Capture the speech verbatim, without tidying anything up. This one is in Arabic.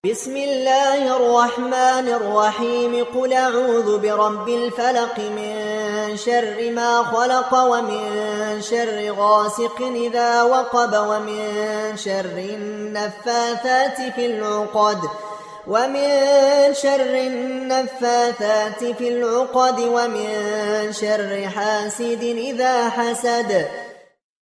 بسم الله الرحمن الرحيم قل أعوذ برب الفلق من شر ما خلق ومن شر غاسق إذا وقب ومن شر النفاثات في العقد ومن شر النفاثات في العقد ومن شر حاسد إذا حسد